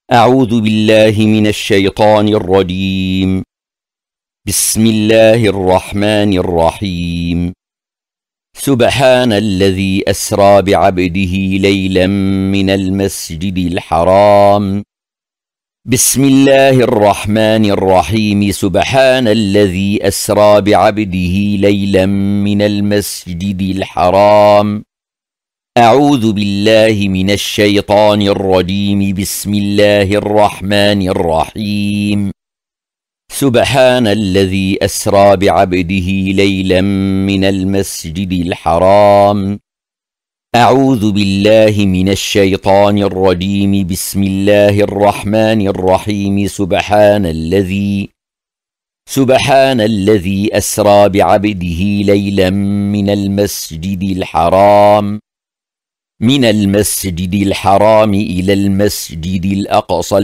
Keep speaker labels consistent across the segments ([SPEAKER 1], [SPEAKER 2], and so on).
[SPEAKER 1] أعوذ بالله من الشيطان الرجيم. بسم الله الرحمن الرحيم. سبحان الذي أسرى بعبده ليلا من المسجد الحرام. بسم الله الرحمن الرحيم. سبحان الذي أسرى بعبده ليلا من المسجد الحرام. أعوذ بالله من الشيطان الرجيم. بسم الله الرحمن الرحيم. سبحان الذي أسرى بعبده ليلا من المسجد الحرام. أعوذ بالله من الشيطان الرجيم. بسم الله الرحمن الرحيم. سبحان الذي أسرى بعبده ليلا من المسجد الحرام إلى المسجد الأقصى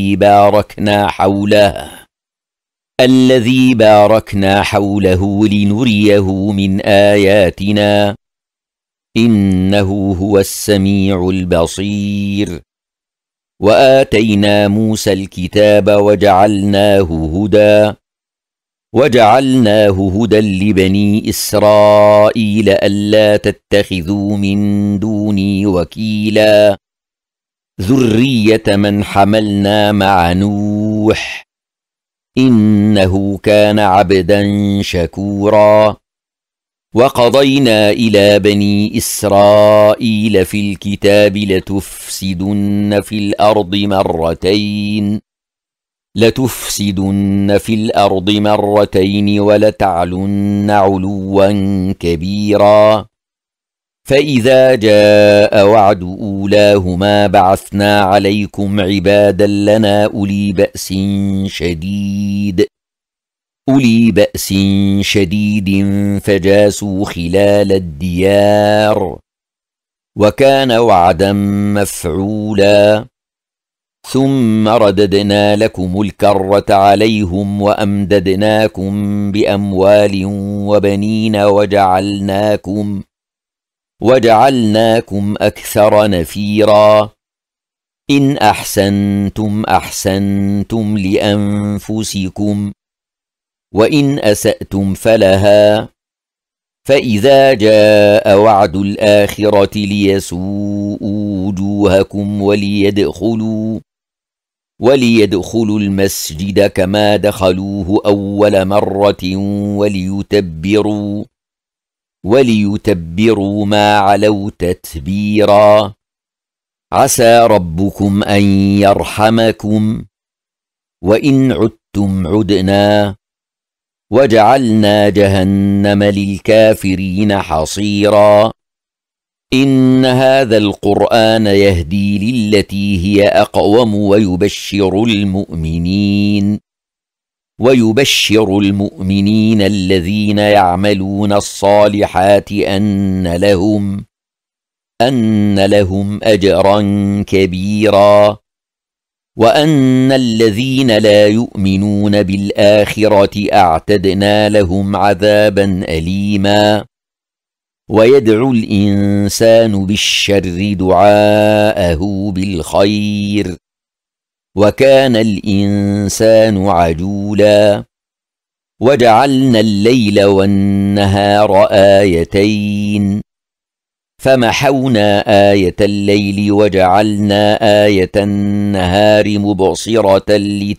[SPEAKER 1] الذي باركنا حوله لنريه من آياتنا إنه هو السميع البصير. وآتينا موسى الكتاب وجعلناه هدى لبني إسرائيل ألا تتخذوا من دوني وكيلا ذرية من حملنا مع نوح إنه كان عبدا شكورا. وقضينا إلى بني إسرائيل في الكتاب لتفسدن في الأرض مرتين ولتعلن علوا كبيرا. فإذا جاء وعد أولاهما بعثنا عليكم عبادا لنا أولي بأس شديد فجاسوا خلال الديار وكان وعدا مفعولا. ثم رددنا لكم الكرة عليهم وأمددناكم بأموال وبنين وجعلناكم أكثر نفيرا. إن أحسنتم لأنفسكم وإن أسأتم فلها. فإذا جاء وعد الآخرة ليسوءوا وجوهكم وليدخلوا المسجد كما دخلوه أول مرة وليتبروا ما علوا تتبيرا. عسى ربكم أن يرحمكم وإن عدتم عدنا وجعلنا جهنم للكافرين حصيرا. إن هذا القرآن يهدي للتي هي أقوم ويبشر المؤمنين الذين يعملون الصالحات أن لهم أجرا كبيرا. وأن الذين لا يؤمنون بالآخرة أعتدنا لهم عذابا أليما. ويدعو الإنسان بالشر دعاءه بالخير وكان الإنسان عجولا. وجعلنا الليل والنهار آيتين فمحونا آية الليل وجعلنا آية النهار مبصرة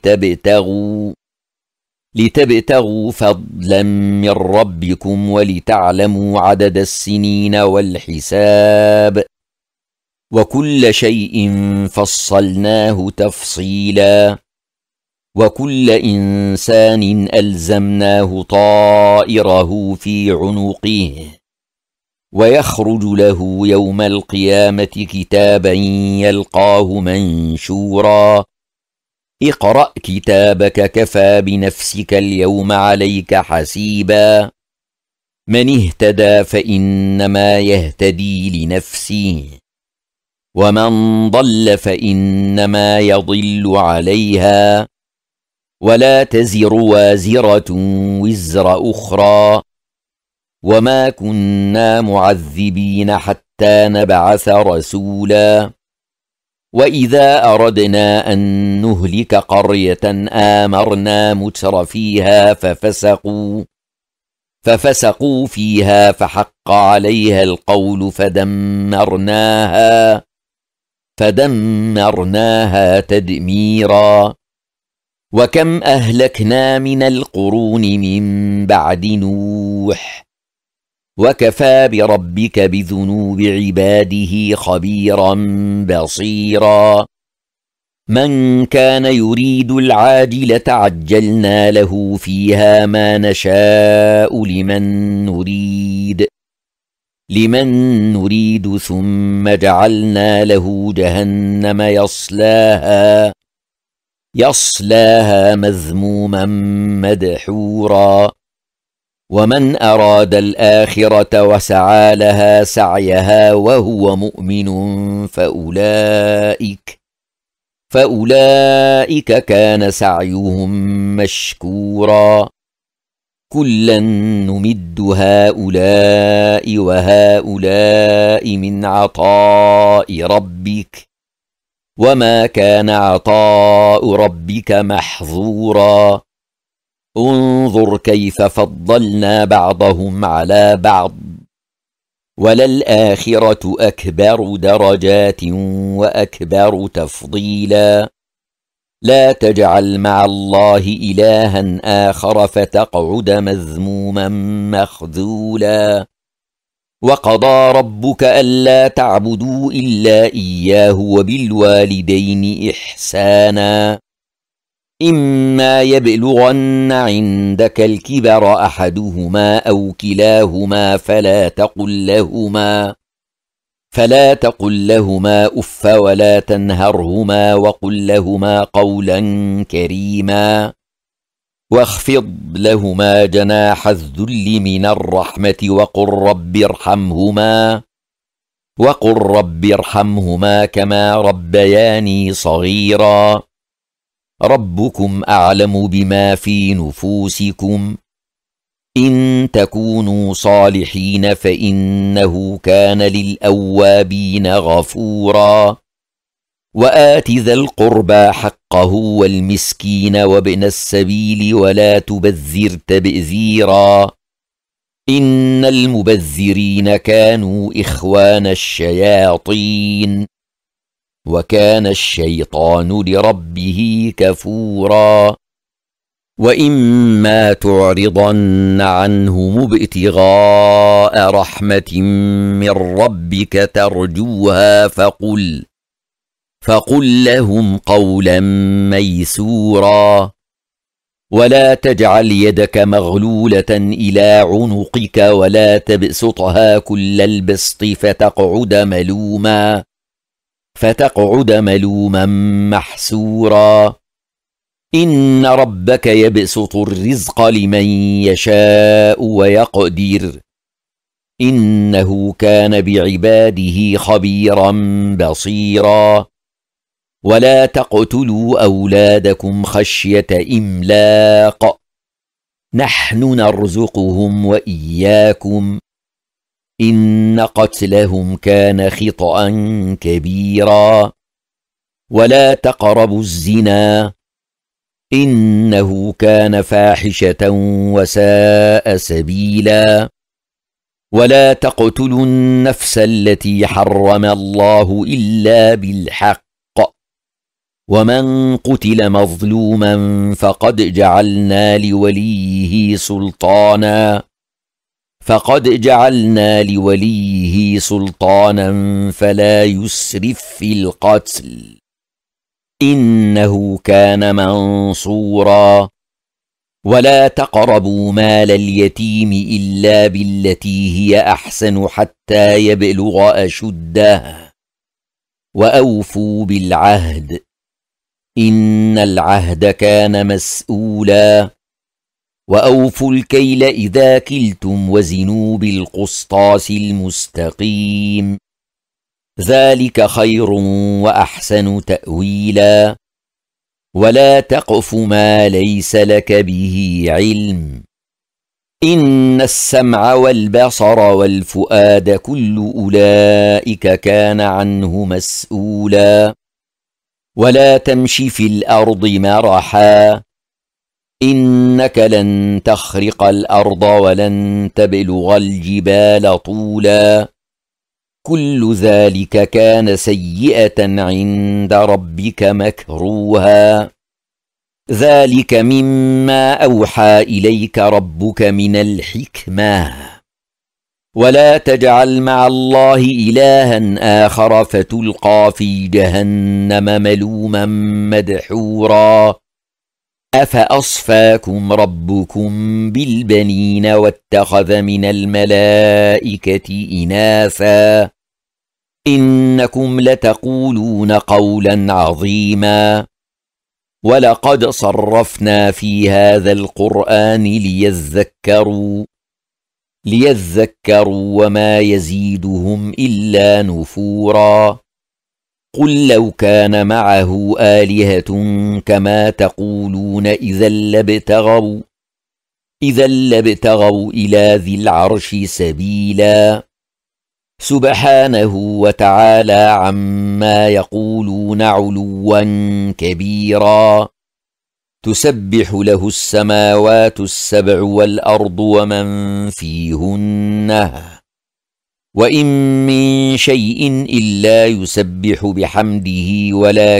[SPEAKER 1] لتبتغوا فضلا من ربكم ولتعلموا عدد السنين والحساب وكل شيء فصلناه تفصيلا. وكل إنسان ألزمناه طائره في عنقه ويخرج له يوم القيامة كتابا يلقاه منشورا. اقرأ كتابك كفى بنفسك اليوم عليك حسيبا. من اهتدى فإنما يهتدي لنفسه ومن ضل فإنما يضل عليها ولا تزر وازرة وزر أخرى وما كنا معذبين حتى نبعث رسولا وإذا أردنا أن نهلك قرية آمرنا متر فيها ففسقوا فيها فحق عليها القول فدمرناها تدميرا. وكم أهلكنا من القرون من بعد نوح وكفى بربك بذنوب عباده خبيرا بصيرا. من كان يريد العاجلة عجلنا له فيها ما نشاء لمن نريد ثم جعلنا له جهنم يصلاها مذموما مدحورا. ومن أراد الآخرة وسعى لها سعيها وهو مؤمن فأولئك كان سعيهم مشكورا. كلا نمد هؤلاء وهؤلاء من عطاء ربك وما كان عطاء ربك محظورا. انظر كيف فضلنا بعضهم على بعض وللآخرة أكبر درجات وأكبر تفضيلا. لا تجعل مع الله إلها آخر فتقعد مذموما مخذولا. وقضى ربك ألا تعبدوا إلا إياه وبالوالدين إحسانا. إما يبلغن عندك الكبر أحدهما أو كلاهما فلا تقل لهما أف ولا تنهرهما وقل لهما قولا كريما. واخفض لهما جناح الذل من الرحمة وقل رب ارحمهما كما ربياني صغيرا. ربكم أعلم بما في نفوسكم إن تكونوا صالحين فإنه كان للأوابين غفورا. وآت ذا القربى حقه والمسكين وابن السبيل ولا تبذر تبذيرا إن المبذرين كانوا إخوان الشياطين وكان الشيطان لربه كفورا. وإما تعرضن عنهم ابتغاء رحمة من ربك ترجوها فقل لهم قولا ميسورا. ولا تجعل يدك مغلولة إلى عنقك ولا تبسطها كل البسط فتقعد ملوما محسورا. إن ربك يبسط الرزق لمن يشاء ويقدر إنه كان بعباده خبيرا بصيرا. ولا تقتلوا أولادكم خشية إملاق نحن نرزقهم وإياكم إن قتلهم كان خطأ كبيرا. ولا تقربوا الزنا إنه كان فاحشة وساء سبيلا. ولا تقتلوا النفس التي حرم الله إلا بالحق ومن قتل مظلوما فقد جعلنا لوليه سلطانا فلا يسرف في القتل إنه كان منصورا. ولا تقربوا مال اليتيم إلا بالتي هي أحسن حتى يبلغ أشده وأوفوا بالعهد إن العهد كان مسؤولا. وأوفوا الكيل إذا كلتم وزنوا بالقسطاس المستقيم ذلك خير وأحسن تأويلا. ولا تقف ما ليس لك به علم إن السمع والبصر والفؤاد كل أولئك كان عنه مسؤولا. ولا تمش في الأرض مرحا إنك لن تخرق الأرض ولن تبلغ الجبال طولا كل ذلك كان سيئة عند ربك مكروها ذلك مما أوحى إليك ربك من الحكمة ولا تجعل مع الله إلها آخر فتلقى في جهنم ملوما مدحورا أفأصفاكم ربكم بالبنين واتخذ من الملائكة إناثا إنكم لتقولون قولا عظيما ولقد صرفنا في هذا القرآن ليذكروا وما يزيدهم إلا نفورا قل لو كان معه آلهة كما تقولون إذا لابتغوا إلى ذي العرش سبيلا سبحانه وتعالى عما يقولون علوا كبيرا تسبح له السماوات السبع والأرض ومن فيهن وإن من شيء إلا يسبح بحمده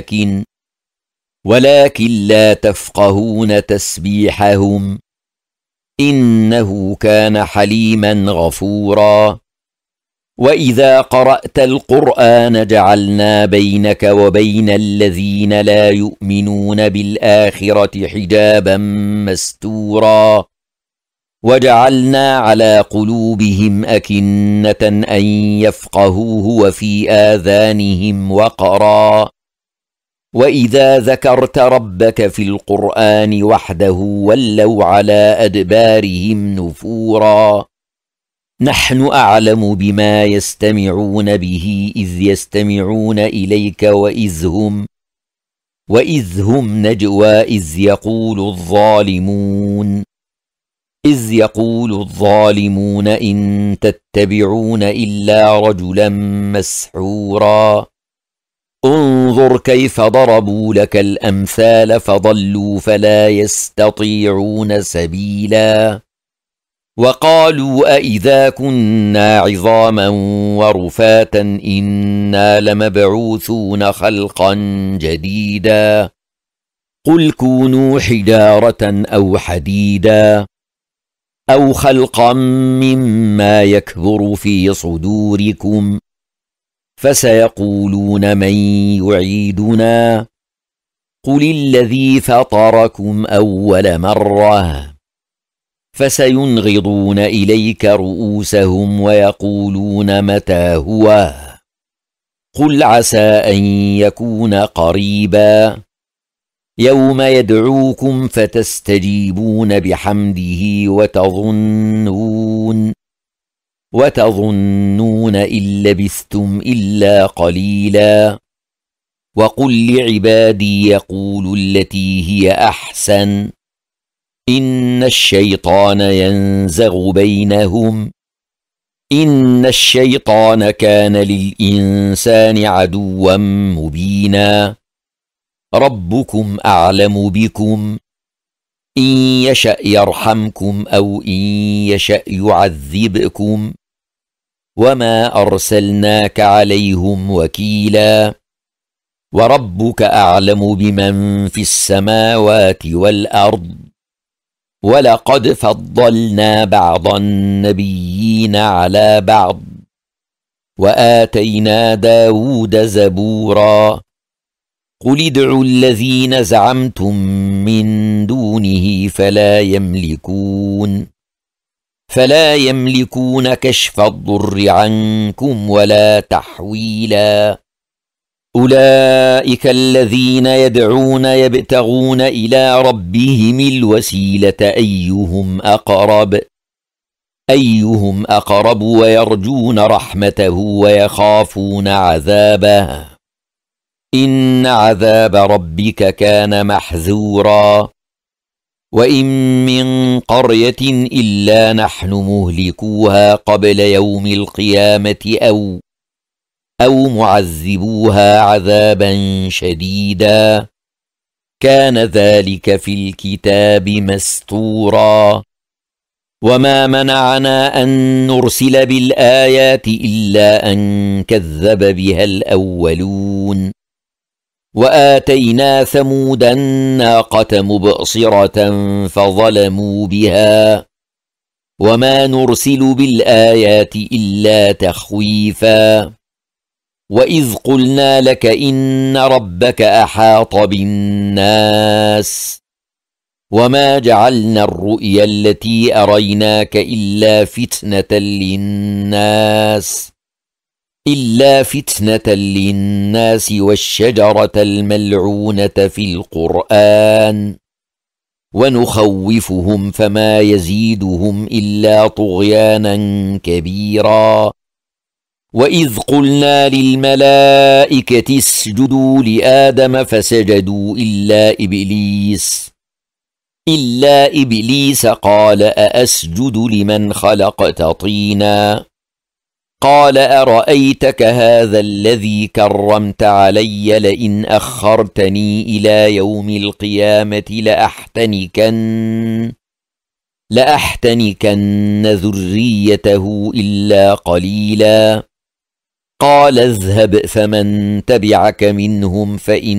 [SPEAKER 1] ولكن لا تفقهون تسبيحهم إنه كان حليما غفورا وإذا قرأت القرآن جعلنا بينك وبين الذين لا يؤمنون بالآخرة حجابا مستورا وجعلنا على قلوبهم أكنة أن يفقهوه وفي آذانهم وقرا وإذا ذكرت ربك في القرآن وحده ولوا على أدبارهم نفورا نحن أعلم بما يستمعون به إذ يستمعون إليك وإذ هم نجوى إذ يقول الظالمون إن تتبعون إلا رجلا مسحورا انظر كيف ضربوا لك الأمثال فضلوا فلا يستطيعون سبيلا وقالوا أإذا كنا عظاما ورفاتا إنا لمبعوثون خلقا جديدا قل كونوا حجارة أو حديدا أو خلقا مما يكبر في صدوركم فسيقولون من يعيدنا قل الذي فطركم أول مرة فسينغضون إليك رؤوسهم ويقولون متى هو قل عسى أن يكون قريبا يوم يدعوكم فتستجيبون بحمده وتظنون إن لبثتم إلا قليلا وقل لعبادي يقولوا التي هي أحسن إن الشيطان ينزغ بينهم إن الشيطان كان للإنسان عدوا مبينا ربكم أعلم بكم إن يشأ يرحمكم أو إن يشأ يعذبكم وما أرسلناك عليهم وكيلا وربك أعلم بمن في السماوات والأرض ولقد فضلنا بعض النبيين على بعض وآتينا داود زبورا قل ادعوا الذين زعمتم من دونه فلا يملكون كشف الضر عنكم ولا تحويلا أولئك الذين يدعون يبتغون إلى ربهم الوسيلة أيهم أقرب ويرجون رحمته ويخافون عذابه إن عذاب ربك كان محذورا وإن من قرية إلا نحن مهلكوها قبل يوم القيامة أو معذبوها عذابا شديدا كان ذلك في الكتاب مسطورا وما منعنا أن نرسل بالآيات إلا أن كذب بها الأولون وآتينا ثمود الناقة مبصرة فظلموا بها وما نرسل بالآيات إلا تخويفا وإذ قلنا لك إن ربك أحاط بالناس وما جعلنا الرؤيا التي أريناك إلا فتنة للناس والشجرة الملعونة في القرآن ونخوفهم فما يزيدهم إلا طغيانا كبيرا وإذ قلنا للملائكة اسجدوا لآدم فسجدوا إلا إبليس قال أأسجد لمن خلقت طينا قال أرأيتك هذا الذي كرمت علي لئن أخرتني إلى يوم القيامة لأحتنكن ذريته إلا قليلا قال اذهب فمن تبعك منهم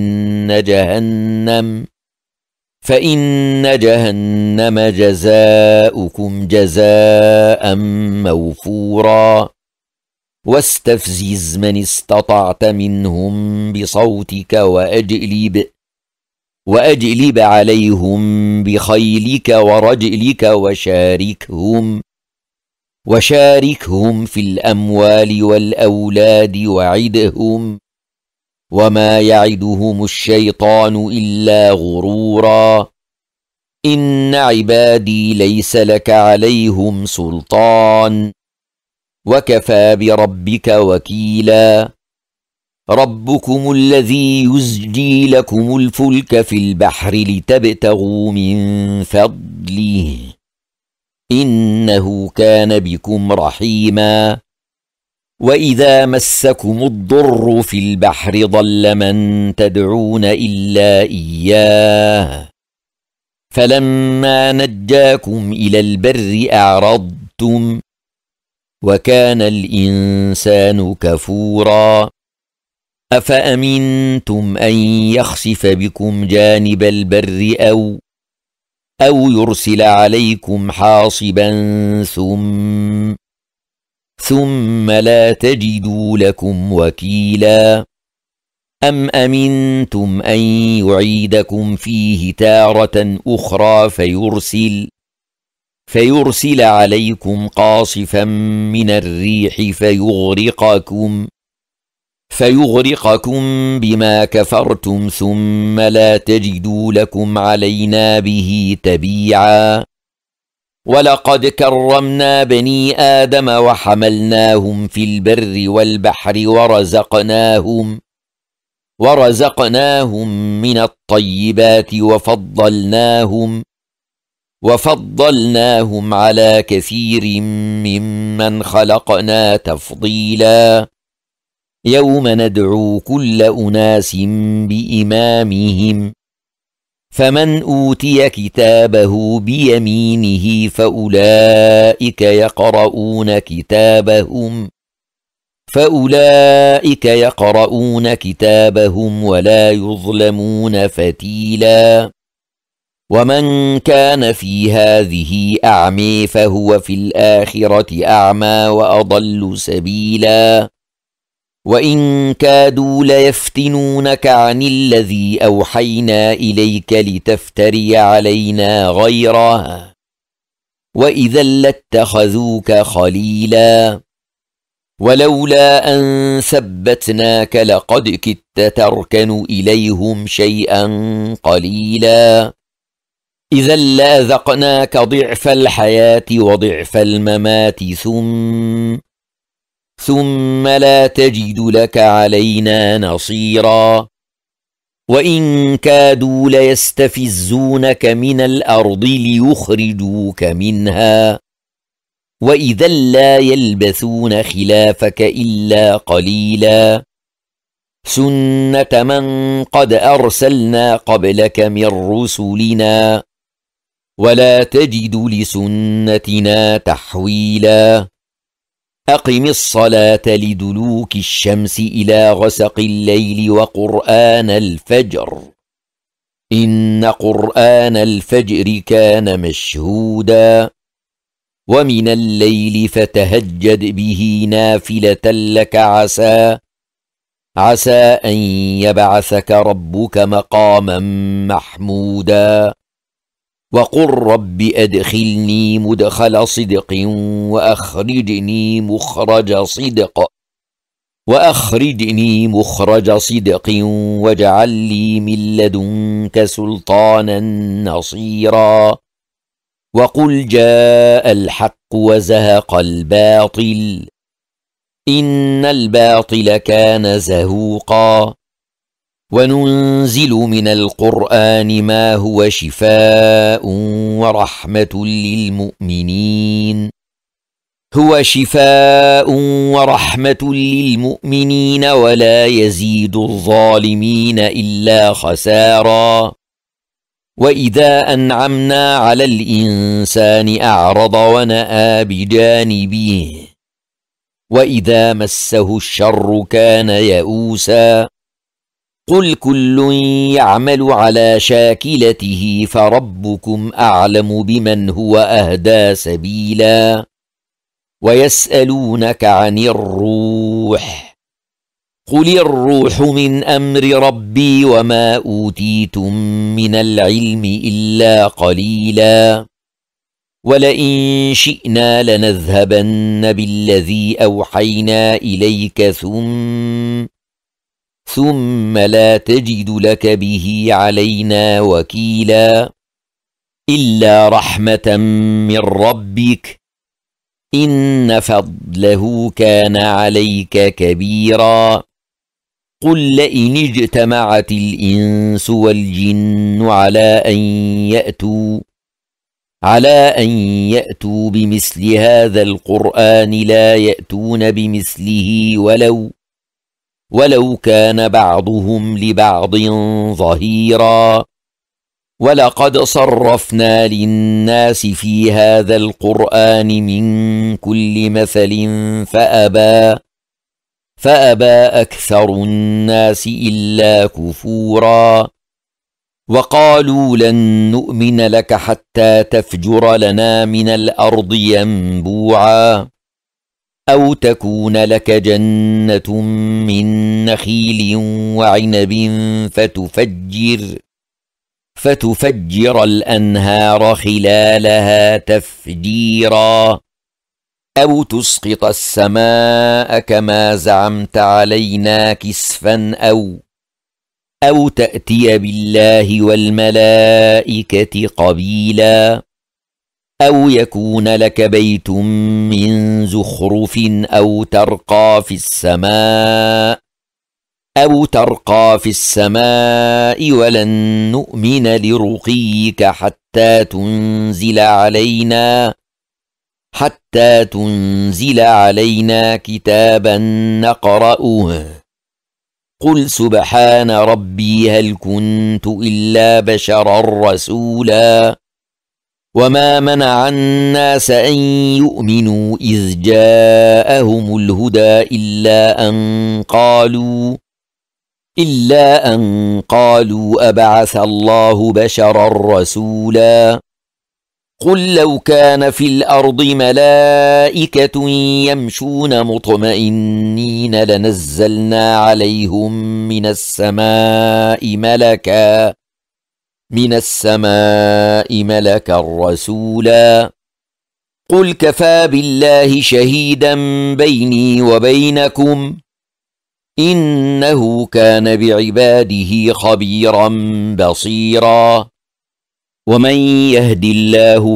[SPEAKER 1] فإن جهنم جزاؤكم جزاء موفورا واستفزز من استطعت منهم بصوتك وأجلب عليهم بخيلك ورجلك وشاركهم في الأموال والأولاد وعدهم وما يعدهم الشيطان إلا غرورا إن عبادي ليس لك عليهم سلطان وكفى بربك وكيلا ربكم الذي يزجي لكم الفلك في البحر لتبتغوا من فضله إنه كان بكم رحيما وإذا مسكم الضر في البحر ضل من تدعون إلا إياه فلما نجاكم إلى البر أعرضتم وكان الإنسان كفورا أفأمنتم أن يخسف بكم جانب البر أو يرسل عليكم حاصبا ثم لا تجدوا لكم وكيلا أم أمنتم أن يعيدكم فيه تارة أخرى فيرسل عليكم قاصفا من الريح فيغرقكم بما كفرتم ثم لا تجدوا لكم علينا به تبيعا ولقد كرمنا بني آدم وحملناهم في البر والبحر ورزقناهم من الطيبات وفضلناهم على كثير ممن خلقنا تفضيلا يوم ندعو كل أناس بإمامهم فمن أوتي كتابه بيمينه فأولئك يقرؤون كتابهم ولا يظلمون فتيلا ومن كان في هذه أعمي فهو في الآخرة أعمى وأضل سبيلا وإن كادوا ليفتنونك عن الذي أوحينا إليك لتفتري علينا غيره وإذا لاتخذوك خليلا ولولا أن ثبتناك لقد كدت تركن إليهم شيئا قليلا إذا لأذقناك ضعف الحياة وضعف الممات ثم لا تجد لك علينا نصيرا وإن كادوا ليستفزونك من الأرض ليخرجوك منها وإذا لا يلبثون خلافك إلا قليلا سنة من قد أرسلنا قبلك من رسلنا ولا تجد لسنتنا تحويلا أقم الصلاة لدلوك الشمس إلى غسق الليل وقرآن الفجر إن قرآن الفجر كان مشهودا ومن الليل فتهجد به نافلة لك عسى أن يبعثك ربك مقاما محمودا وقل رب أدخلني مدخل صدق وأخرجني مخرج صدق واجعل لي من لدنك سلطانا نصيرا وقل جاء الحق وزهق الباطل إن الباطل كان زهوقا وننزل من القرآن ما هو شفاء ورحمة للمؤمنين ولا يزيد الظالمين إلا خسارا وإذا أنعمنا على الإنسان أعرض ونأى بجانبه وإذا مسه الشر كان يئوسا قل كل يعمل على شاكلته فربكم أعلم بمن هو أهدى سبيلا ويسألونك عن الروح قل الروح من أمر ربي وما أوتيتم من العلم إلا قليلا ولئن شئنا لنذهبن بالذي أوحينا إليك ثم لا تجد لك به علينا وكيلا إلا رحمة من ربك إن فضله كان عليك كبيرا قل لئن اجتمعت الإنس والجن على أن يأتوا بمثل هذا القرآن لا يأتون بمثله ولو كان بعضهم لبعض ظهيرا ولقد صرفنا للناس في هذا القرآن من كل مثل فأبى أكثر الناس إلا كفورا وقالوا لن نؤمن لك حتى تفجر لنا من الأرض ينبوعا أو تكون لك جنة من نخيل وعنب فتفجر الأنهار خلالها تفجيرا أو تسقط السماء كما زعمت علينا كسفا أو تأتي بالله والملائكة قبيلا أو يكون لك بيت من زخرف أو ترقى في السماء ولن نؤمن لرقيك حتى تنزل علينا كتابا نقرأه قل سبحان ربي هل كنت إلا بشرا رسولا وما منع الناس أن يؤمنوا إذ جاءهم الهدى إلا أن قالوا أبعث الله بشرا رسولا قل لو كان في الأرض ملائكة يمشون مطمئنين لنزلنا عليهم من السماء ملكا رسولا قل كفى بالله شهيدا بيني وبينكم إنه كان بعباده خبيرا بصيرا ومن يهد الله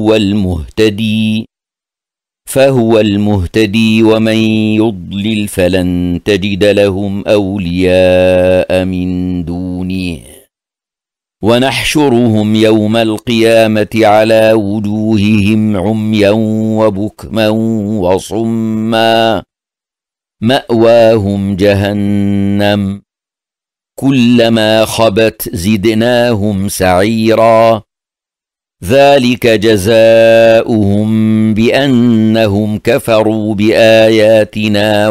[SPEAKER 1] فهو المهتدي ومن يضلل فلن تجد لهم أولياء من دونه ونحشرهم يوم القيامة على وجوههم عميا وبكما وصما مأواهم جهنم كلما خبت زدناهم سعيرا ذلك جزاؤهم بأنهم كفروا بآياتنا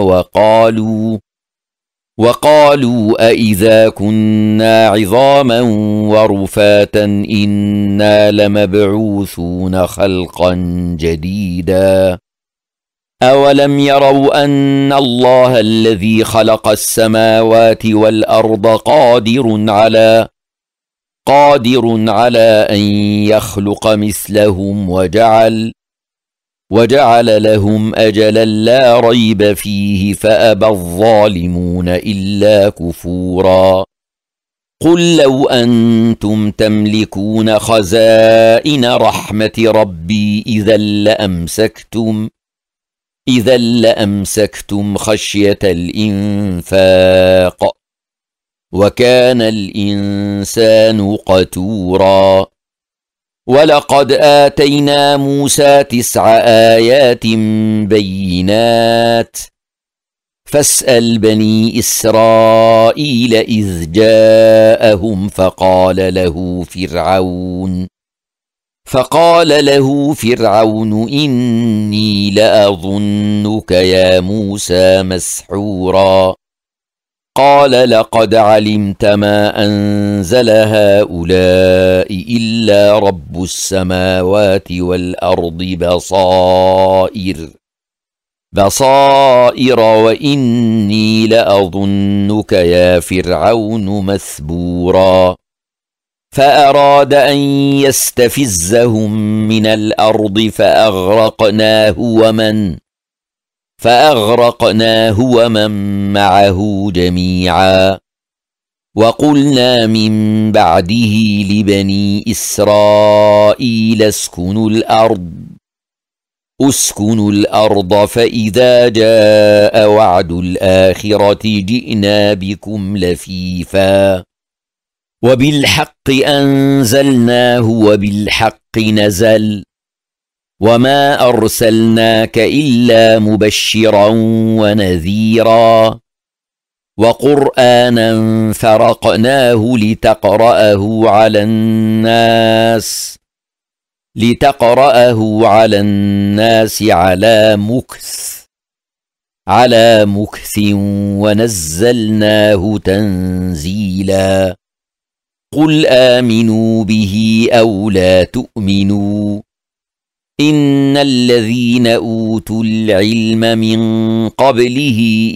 [SPEAKER 1] وقالوا أإذا كنا عظاما ورفاتا إنا لمبعوثون خلقا جديدا أولم يروا أن الله الذي خلق السماوات والأرض قادر على أن يخلق مثلهم وجعل لهم أجلا لا ريب فيه فأبى الظالمون إلا كفورا قل لو أنتم تملكون خزائن رحمة ربي إذا لأمسكتم خشية الإنفاق وكان الإنسان قتورا ولقد آتينا موسى 9 آيات بينات فاسأل بني إسرائيل إذ جاءهم فقال له فرعون إني لأظنك يا موسى مسحورا قال لقد علمت ما أنزل هؤلاء إلا رب السماوات والأرض بصائر وإني لأظنك يا فرعون مثبورا فأراد أن يستفزهم من الأرض فأغرقناه ومن معه جميعا وقلنا من بعده لبني إسرائيل اسكنوا الأرض فإذا جاء وعد الآخرة جئنا بكم لفيفا وبالحق أنزلناه وبالحق نزل وما أرسلناك إلا مبشرا ونذيرا وقرآنا فرقناه لتقرأه على الناس على مكث ونزلناه تنزيلا قل آمنوا به أو لا تؤمنوا إن الذين أوتوا العلم من قبله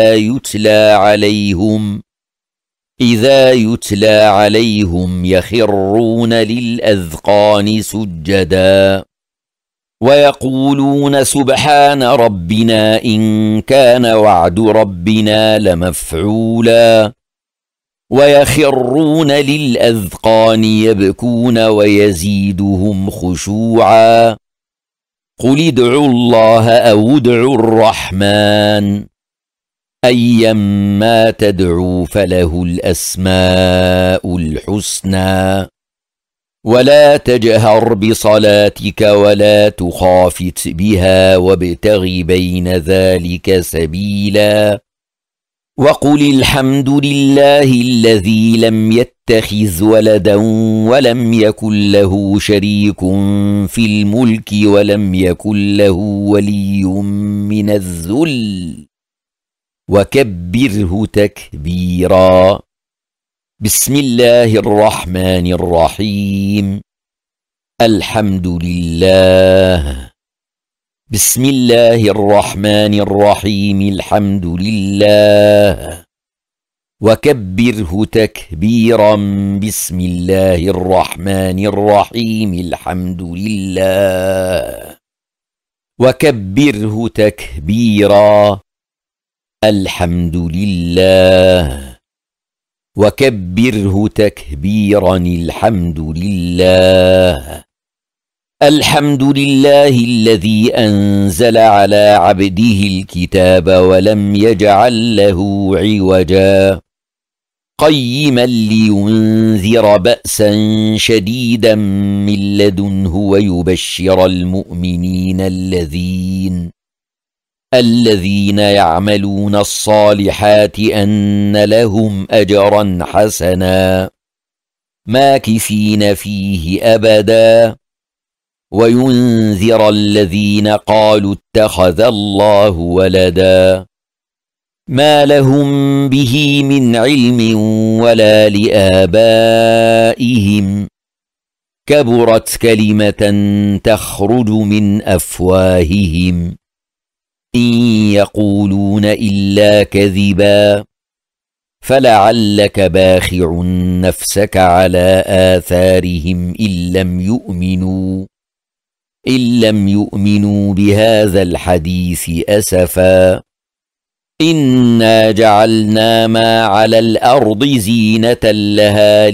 [SPEAKER 1] إذا يتلى عليهم يخرون للأذقان سجدا ويقولون سبحان ربنا إن كان وعد ربنا لمفعولا ويخرون للأذقان يبكون ويزيدهم خشوعا قل ادعوا الله أو ادعوا الرحمن أيما تدعوا فله الأسماء الحسنى ولا تجهر بصلاتك ولا تخافت بها وابتغ بين ذلك سبيلا وقل الحمد لله الذي لم يتخذ ولدا ولم يكن له شريك في الملك ولم يكن له ولي من الذل وكبره تكبيرا بسم الله الرحمن الرحيم الحمد لله بسم الله الرحمن الرحيم الحمد لله وكبره تكبيرا بسم الله الرحمن الرحيم الحمد لله وكبره تكبيرا الحمد لله وكبره تكبيرا الحمد لله الحمد لله الذي أنزل على عبده الكتاب ولم يجعل له عوجا قيما لينذر بأسا شديدا من لدنه ويبشر المؤمنين الذين يعملون الصالحات أن لهم أجرا حسنا ماكثين فيه أبدا وينذر الذين قالوا اتخذ الله ولدا ما لهم به من علم ولا لآبائهم كبرت كلمة تخرج من أفواههم إن يقولون إلا كذبا فلعلك باخع نفسك على آثارهم إن لم يؤمنوا بهذا الحديث أسفا إنا جعلنا ما على الأرض زينة لها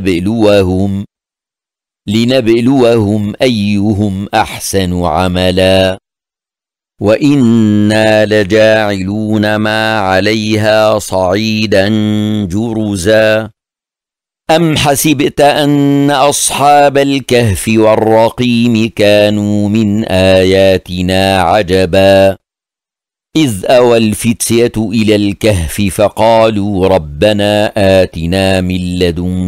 [SPEAKER 1] لنبلوهم أيهم أحسن عملا وإنا لجاعلون ما عليها صعيدا جرزا أم حسبت أن أصحاب الكهف والرقيم كانوا من آياتنا عجبا إذ أوى الفتية إلى الكهف فقالوا ربنا آتنا من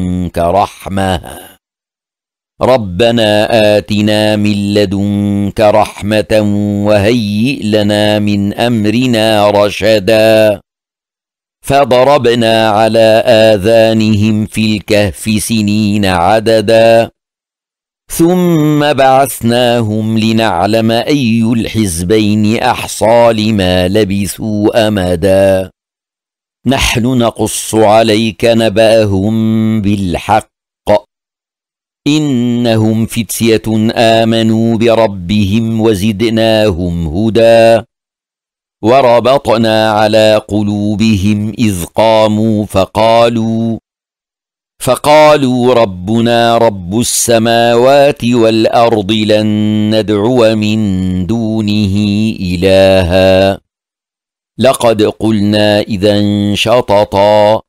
[SPEAKER 1] لدنك رحمة وهيئ لنا من أمرنا رشدا فضربنا على آذانهم في الكهف سنين عددا ثم بعثناهم لنعلم أي الحزبين أحصى لما لبثوا أمدا نحن نقص عليك نبأهم بالحق إنهم فتية آمنوا بربهم وزدناهم هدى وربطنا على قلوبهم إذ قاموا فقالوا ربنا رب السماوات والأرض لن ندعو من دونه إلها لقد قلنا إذا شططا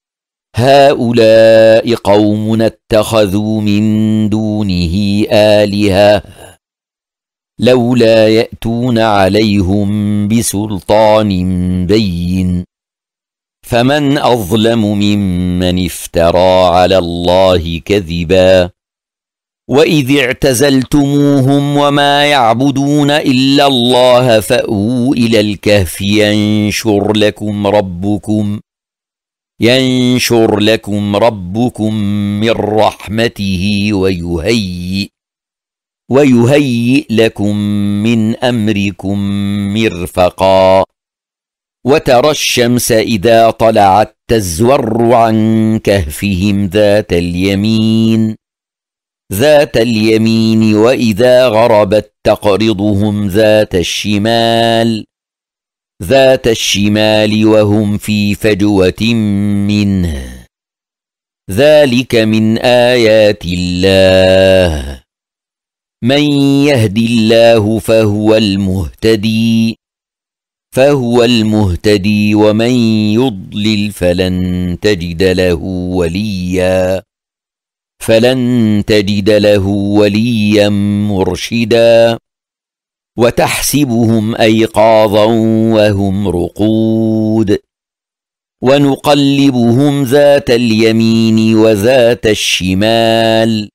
[SPEAKER 1] هؤلاء قومنا اتخذوا من دونه آلهة لولا يأتون عليهم بسلطان بين فمن أظلم ممن افترى على الله كذبا وإذ اعتزلتموهم وما يعبدون إلا الله فأووا إلى الكهف ينشر لكم ربكم من رحمته ويهيئ لكم من أمركم مرفقا وترى الشمس إذا طلعت تزور عن كهفهم ذات اليمين وإذا غربت تقرضهم ذات الشمال وهم في فجوة منه ذلك من آيات الله من يهد الله فهو المهتدي ومن يضلل فلن تجد له وليا مرشدا وتحسبهم أيقاظا وهم رقود ونقلبهم ذات اليمين وذات الشمال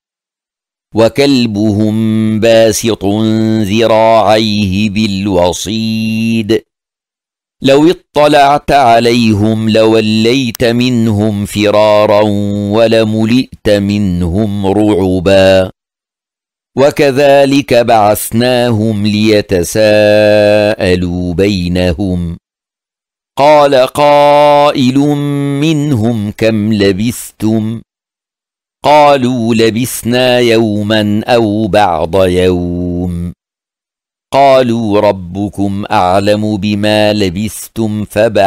[SPEAKER 1] وكلبهم باسط ذراعيه بالوصيد لو اطلعت عليهم لوليت منهم فرارا ولملئت منهم رعبا وكذلك بعثناهم ليتساءلوا بينهم قال قائل منهم كم لبثتم قالوا لبثنا يوما أو بعض يوم قالوا ربكم أعلم بما لبثتم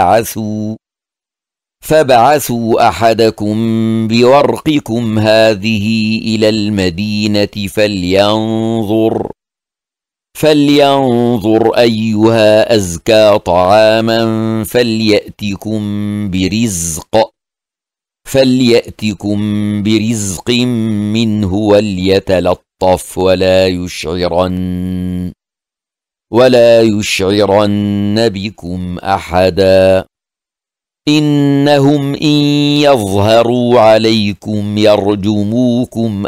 [SPEAKER 1] فابعثوا أحدكم بورقكم هذه إلى المدينة فلينظر أيها أزكى طعاما فليأتكم فليأتكم برزق منه وليتلطف ولا يشعرن بكم أحدا إنهم إن يظهروا عليكم يرجموكم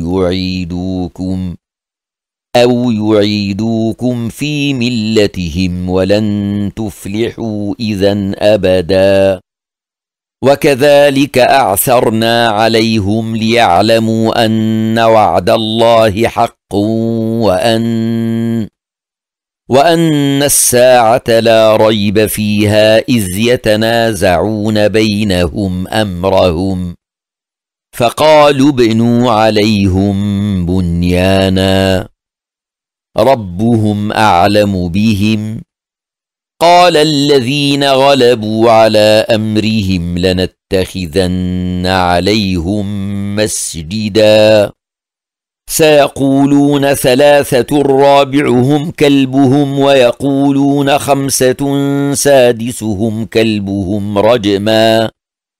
[SPEAKER 1] أو يعيدوكم في ملتهم ولن تفلحوا إذن أبدا وكذلك أعثرنا عليهم ليعلموا أن وعد الله حق وأن الساعة لا ريب فيها إذ يتنازعون بينهم أمرهم فقالوا ابنوا عليهم بنيانا ربهم أعلم بهم قال الذين غلبوا على أمرهم لنتخذن عليهم مسجدا سيقولون 3 رابعهم كلبهم ويقولون 5 سادسهم كلبهم رجما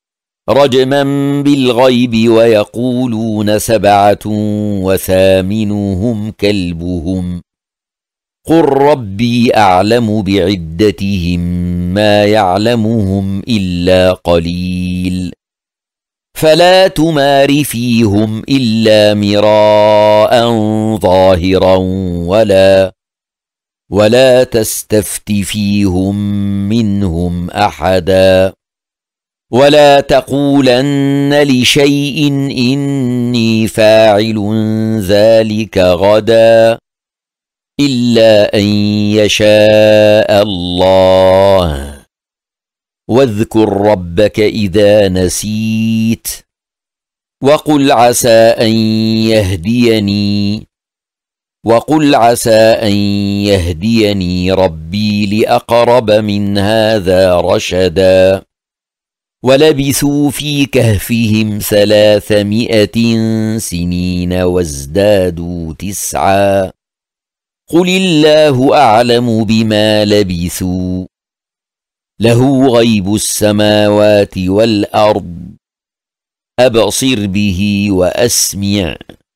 [SPEAKER 1] بالغيب ويقولون 7 وثامنهم كلبهم قل ربي أعلم بعدتهم ما يعلمهم إلا قليل فلا تمار فيهم إلا مراء ظاهرا ولا تستفت فيهم منهم أحدا ولا تقولن لشيء إني فاعل ذلك غدا إلا أن يشاء الله واذكر ربك إذا نسيت وقل عسى أن يهديني ربي لأقرب من هذا رشدا ولبثوا في كهفهم 300 سنين وازدادوا 9 قل الله أعلم بما لبثوا له غيب السماوات والأرض أبصر به وأسمع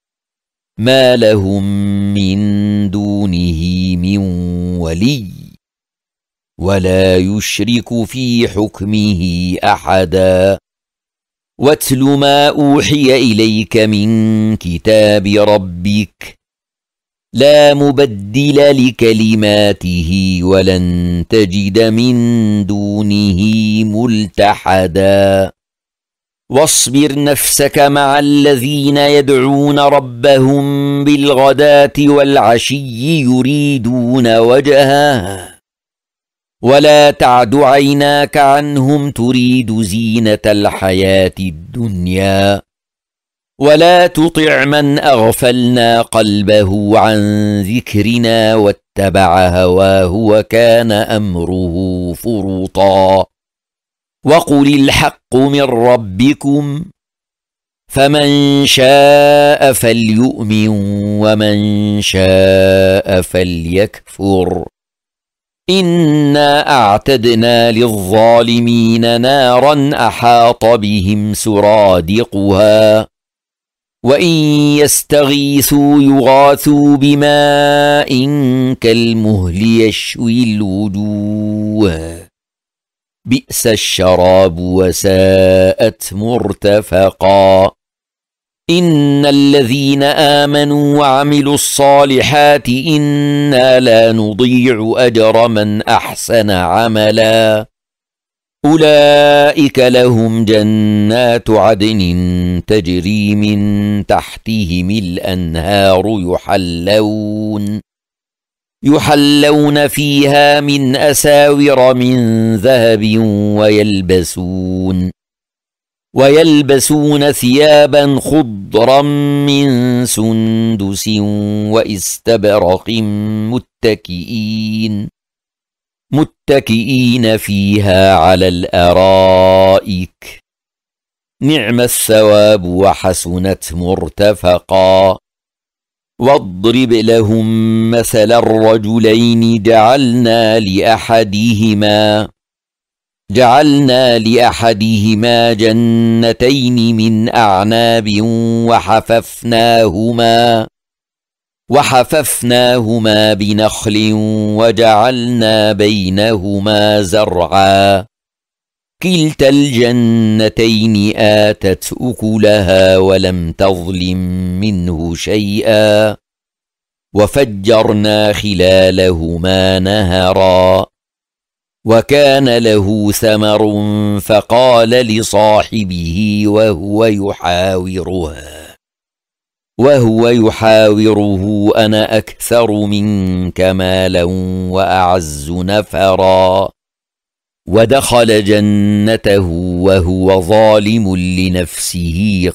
[SPEAKER 1] ما لهم من دونه من ولي ولا يشرك في حكمه أحدا واتل ما أوحي إليك من كتاب ربك لا مبدل لكلماته ولن تجد من دونه ملتحدا واصبر نفسك مع الذين يدعون ربهم بالغداة والعشي يريدون وجهه ولا تعد عيناك عنهم تريد زينة الحياة الدنيا ولا تطع من أغفلنا قلبه عن ذكرنا واتبع هواه وكان أمره فرطا وقل الحق من ربكم فمن شاء فليؤمن ومن شاء فليكفر إنا أعتدنا للظالمين نارا أحاط بهم سرادقها وإن يستغيثوا يغاثوا بماء كالمهل يشوي الوجوه بئس الشراب وساءت مرتفقا إن الذين آمنوا وعملوا الصالحات إنا لا نضيع أجر من أحسن عملا أولئك لهم جنات عدن تجري من تحتهم الأنهار يحلون فيها من أساور من ذهب ويلبسون ثيابا خضرا من سندس وإستبرق متكئين فيها على الأرائك نعم الثواب وحسنت مرتفقا واضرب لهم مثل الرجلين جعلنا جعلنا لأحدهما جنتين من أعناب وحففناهما بنخل وجعلنا بينهما زرعا كلتا الجنتين آتت أكلها ولم تظلم منه شيئا وفجرنا خلالهما نهرا وكان له ثمر فقال لصاحبه وهو يحاوره أنا أكثر منك مالا وأعز نفرا ودخل جنته وهو ظالم لنفسه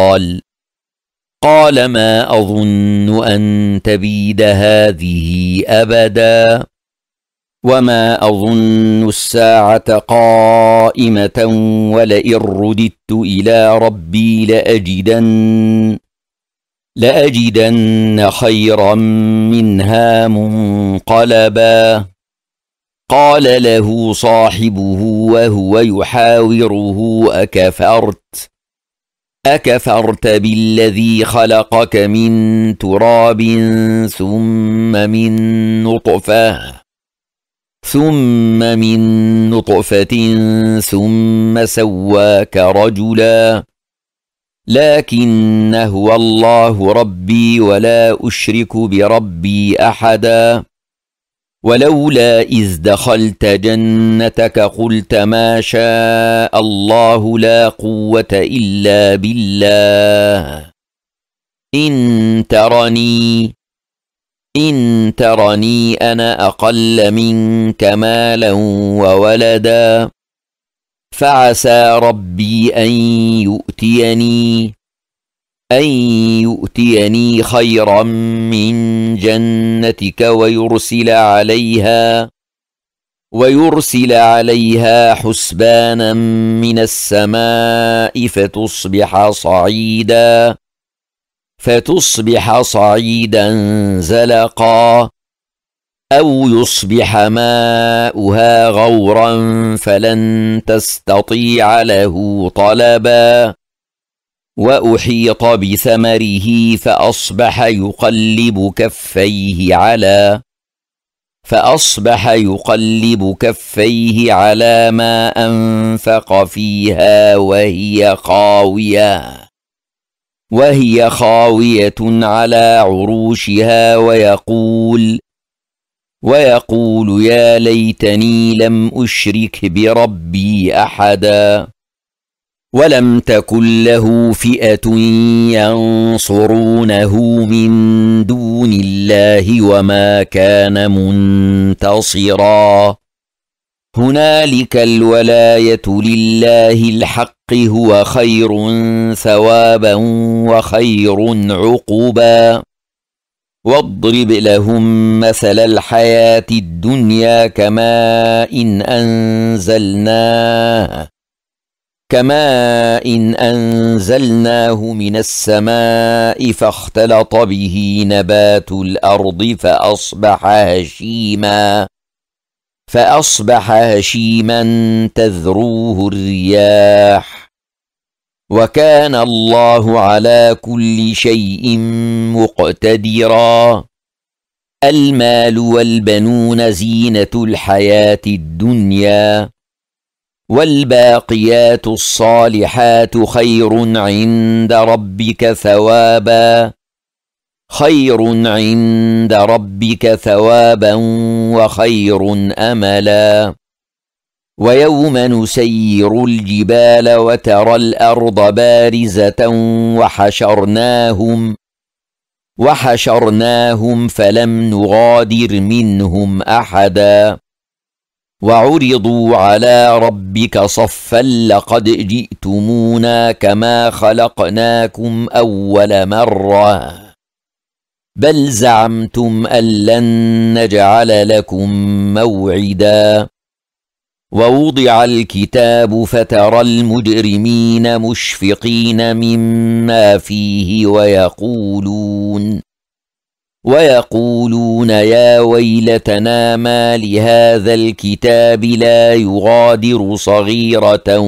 [SPEAKER 1] قال ما أظن أن تبيد هذه أبدا وما أظن الساعة قائمة ولئن رددت إلى ربي لأجدن خيرا منها منقلبا قال له صاحبه وهو يحاوره أكفرت بالذي خلقك من تراب ثم من نطفة ثم سواك رجلا لكن هو الله ربي ولا أشرك بربي أحدا ولولا إذ دخلت جنتك قلت ما شاء الله لا قوة إلا بالله إن ترني أنا أقل منك مالا وولدا فعسى ربي أن يؤتيني خيرا من جنتك ويرسل عليها حسبانا من السماء فتصبح صعيدا زلقا أو يصبح ماؤها غورا فلن تستطيع له طلبا وأحيط بثمره فأصبح يقلب كفيه على ما أنفق فيها وهي خاوية على عروشها ويقول يا ليتني لم أشرك بربي أحدا ولم تكن له فئة ينصرونه من دون الله وما كان منتصرا هنالك الولاية لله الحق هو خير ثوابا وخير عقبا واضرب لهم مثل الحياة الدنيا كماء إن أنزلناه من السماء فاختلط به نبات الأرض فأصبح هشيما تذروه الرياح وكان الله على كل شيء مقتدرا المال والبنون زينة الحياة الدنيا والباقيات الصالحات خير عند ربك ثوابا وخير أملا ويوم نسير الجبال وترى الأرض بارزة وحشرناهم فلم نغادر منهم أحدا وعرضوا على ربك صفا لقد جئتمونا كما خلقناكم أول مرة بل زعمتم أن لن نجعل لكم موعدا ووضع الكتاب فترى المجرمين مشفقين مما فيه ويقولون يا ويلتنا ما لهذا الكتاب لا يغادر صغيرة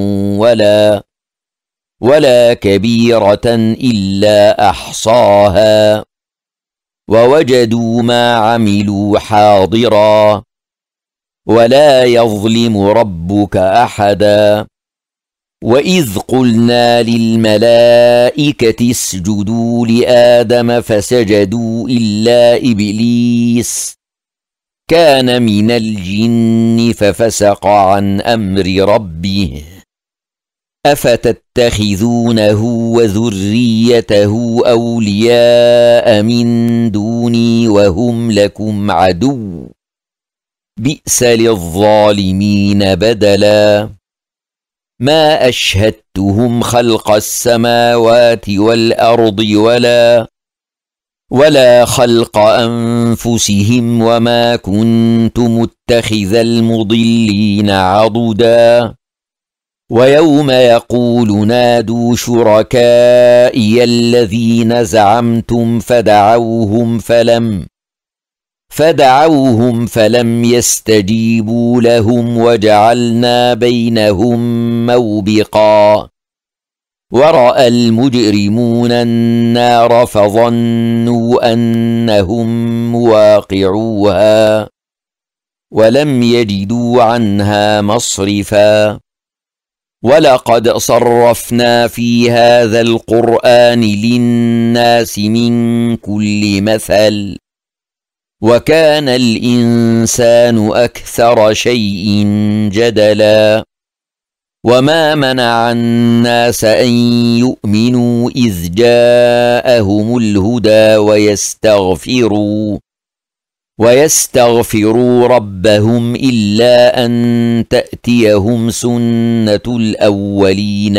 [SPEAKER 1] ولا كبيرة إلا أحصاها ووجدوا ما عملوا حاضرا ولا يظلم ربك أحدا. وإذ قلنا للملائكة اسجدوا لآدم فسجدوا إلا إبليس كان من الجن ففسق عن أمر ربه أفتتخذونه وذريته أولياء من دوني وهم لكم عدو بئس للظالمين بدلا. ما أشهدتهم خلق السماوات والأرض ولا خلق أنفسهم وما كنت متخذ المضلين عضدا. ويوم يقول نادوا شركائي الذين زعمتم فدعوهم فلم يستجيبوا لهم وجعلنا بينهم موبقا. ورأى المجرمون النار فظنوا أنهم مواقعوها ولم يجدوا عنها مصرفا. ولقد صرفنا في هذا القرآن للناس من كل مثل وكان الإنسان أكثر شيء جدلا. وما منع الناس أن يؤمنوا إذ جاءهم الهدى ويستغفروا ربهم إلا أن تأتيهم سنة الأولين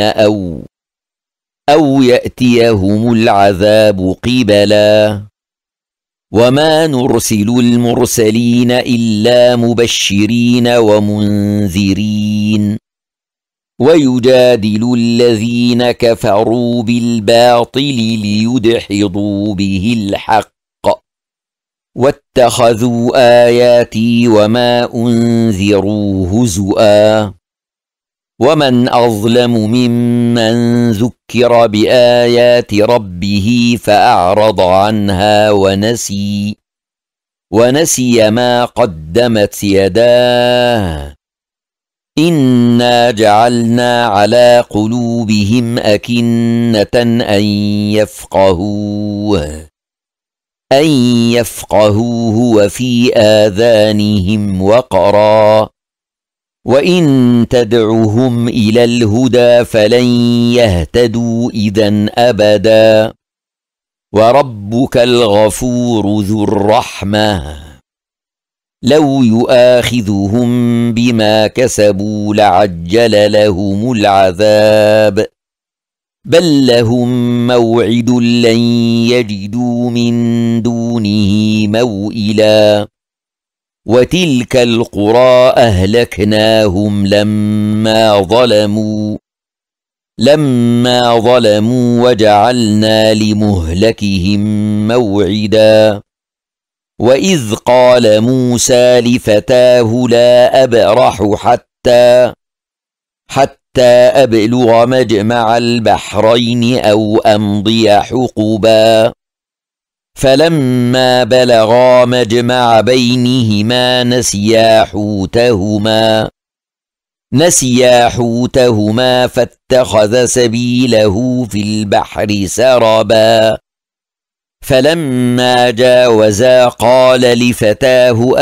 [SPEAKER 1] أو يأتيهم العذاب قبلا. وما نرسل المرسلين إلا مبشرين ومنذرين ويجادل الذين كفروا بالباطل ليدحضوا به الحق واتخذوا آياتي وما أنذروا هزؤا. ومن أظلم ممن ذكر بآيات ربه فأعرض عنها ونسي ما قدمت يداه إنا جعلنا على قلوبهم أكنة أن يفقهوه وفي آذانهم وقرا وإن تدعهم إلى الهدى فلن يهتدوا إذن أبدا. وربك الغفور ذو الرحمة لو يؤاخذهم بما كسبوا لعجل لهم العذاب بل لهم موعد لن يجدوا من دونه موئلا. وتلك القرى أهلكناهم لما ظلموا وجعلنا لمهلكهم موعدا. وإذ قال موسى لفتاه لا أبرح حتى أبلغ مجمع البحرين أو أمضي حقبا. فلما بلغا مجمع بينهما نسيا حوتهما فاتخذ سبيله في البحر سربا. فلما جاوزا قال لفتاه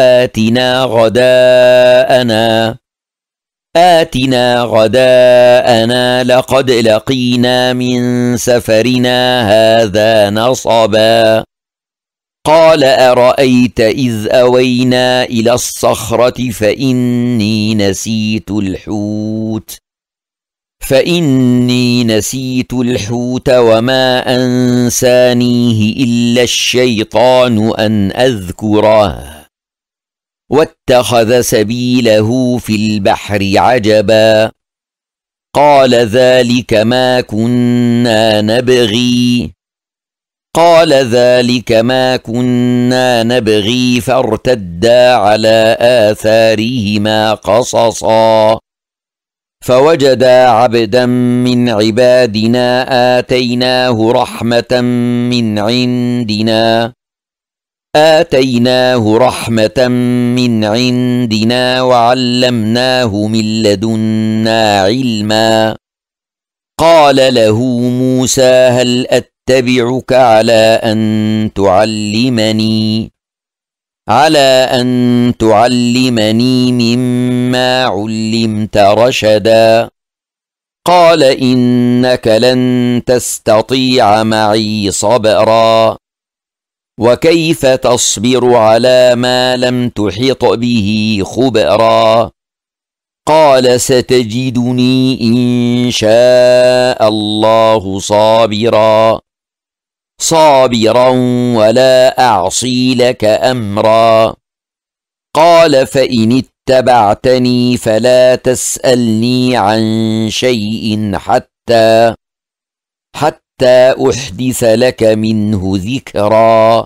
[SPEAKER 1] آتنا غداءنا لقد لقينا من سفرنا هذا نصبا. قال أرأيت إذ أوينا إلى الصخرة فإني نسيت الحوت وما أنسانيه إلا الشيطان أن أذكره واتخذ سبيله في البحر عجبا. قال ذلك ما كنا نبغي قال ذلك ما كنا نبغي فارتدا على آثارهما قصصا فوجدا عبدا من عبادنا آتيناه رحمة من عندنا وعلمناه من لدنا علما قال له موسى هل أتبعك على أن تعلمني مما علمت رشدا قال إنك لن تستطيع معي صبرا وكيف تصبر على ما لم تحط به خبرا قال ستجدني إن شاء الله صابرا ولا أعصي لك أمرا قال فإن اتبعتني فلا تسألني عن شيء حتى أحدث لك منه ذكرا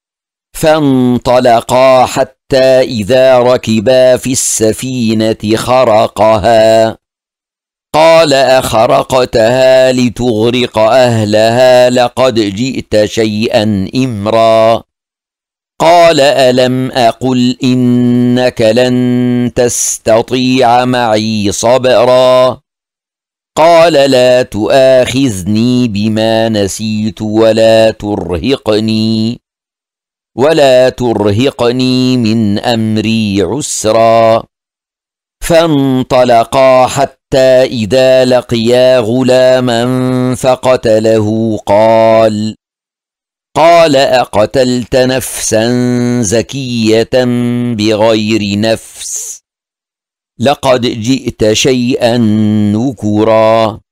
[SPEAKER 1] فانطلقا حتى إذا ركبا في السفينة خرقها قال أخرقتها لتغرق أهلها لقد جئت شيئا إمرا قال ألم أقل إنك لن تستطيع معي صبرا قال لا تؤاخذني بما نسيت ولا ترهقني من أمري عسرا فانطلقا حتى إذا لقيا غلاما فقتله قال أقتلت نفسا زكية بغير نفس لقد جئت شيئا نكرا